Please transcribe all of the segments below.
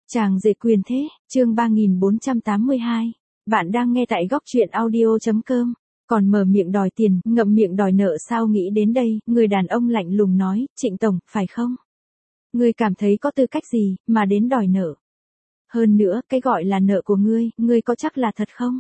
Chàng rể quyền thế, chương 3482. Bạn đang nghe tại góc truyện audio.com. Còn mở miệng đòi tiền, ngậm miệng đòi nợ sao? Nghĩ đến đây, người đàn ông lạnh lùng nói, Trịnh Tổng, phải không? Ngươi cảm thấy có tư cách gì, mà đến đòi nợ? Hơn nữa, cái gọi là nợ của ngươi có chắc là thật không?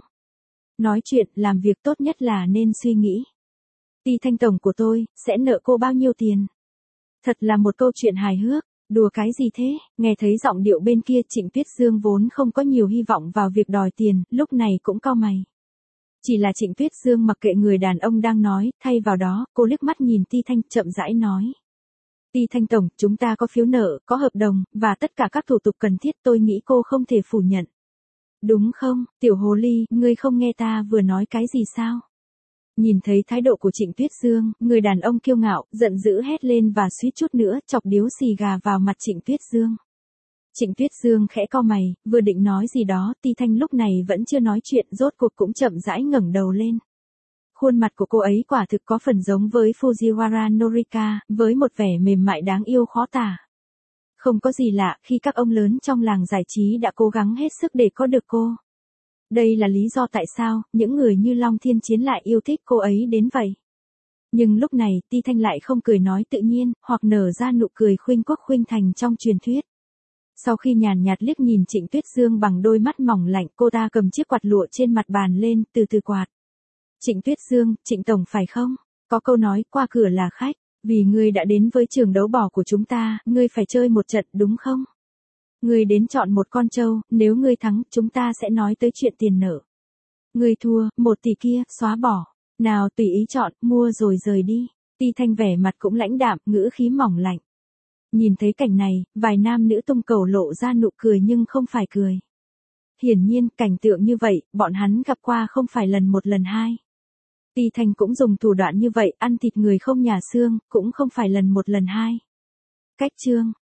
Nói chuyện, làm việc tốt nhất là nên suy nghĩ. Ti Thanh Tổng của tôi, sẽ nợ cô bao nhiêu tiền? Thật là một câu chuyện hài hước. Đùa cái gì thế? Nghe thấy giọng điệu bên kia, Trịnh Tuyết Dương vốn không có nhiều hy vọng vào việc đòi tiền, lúc này cũng cau mày. Chỉ là Trịnh Tuyết Dương mặc kệ người đàn ông đang nói, thay vào đó, cô liếc mắt nhìn Ti Thanh, chậm rãi nói. Ti Thanh Tổng, chúng ta có phiếu nợ, có hợp đồng, và tất cả các thủ tục cần thiết, tôi nghĩ cô không thể phủ nhận. Đúng không, tiểu hồ ly, ngươi không nghe ta vừa nói cái gì sao? Nhìn thấy thái độ của Trịnh Tuyết Dương, người đàn ông kiêu ngạo, giận dữ hét lên và suýt chút nữa chọc điếu xì gà vào mặt Trịnh Tuyết Dương. Trịnh Tuyết Dương khẽ cau mày, vừa định nói gì đó, Ti Thanh lúc này vẫn chưa nói chuyện, rốt cuộc cũng chậm rãi ngẩng đầu lên. Khuôn mặt của cô ấy quả thực có phần giống với Fujiwara Norika, với một vẻ mềm mại đáng yêu khó tả. Không có gì lạ khi các ông lớn trong làng giải trí đã cố gắng hết sức để có được cô. Đây là lý do tại sao, những người như Long Thiên Chiến lại yêu thích cô ấy đến vậy. Nhưng lúc này, Ti Thanh lại không cười nói tự nhiên, hoặc nở ra nụ cười khuynh quốc khuynh thành trong truyền thuyết. Sau khi nhàn nhạt liếc nhìn Trịnh Tuyết Dương bằng đôi mắt mỏng lạnh, cô ta cầm chiếc quạt lụa trên mặt bàn lên, từ từ quạt. Trịnh Tuyết Dương, Trịnh Tổng phải không? Có câu nói, qua cửa là khách, vì ngươi đã đến với trường đấu bò của chúng ta, ngươi phải chơi một trận đúng không? Ngươi đến chọn một con trâu, nếu ngươi thắng, chúng ta sẽ nói tới chuyện tiền nợ. Ngươi thua, 1 tỷ kia, xóa bỏ. Nào tùy ý chọn, mua rồi rời đi. Ti Thanh vẻ mặt cũng lãnh đạm, ngữ khí mỏng lạnh. Nhìn thấy cảnh này, vài nam nữ tung cầu lộ ra nụ cười nhưng không phải cười. Hiển nhiên, cảnh tượng như vậy, bọn hắn gặp qua không phải lần một lần hai. Ti Thanh cũng dùng thủ đoạn như vậy, ăn thịt người không nhả xương, cũng không phải lần một lần hai. Cách chương.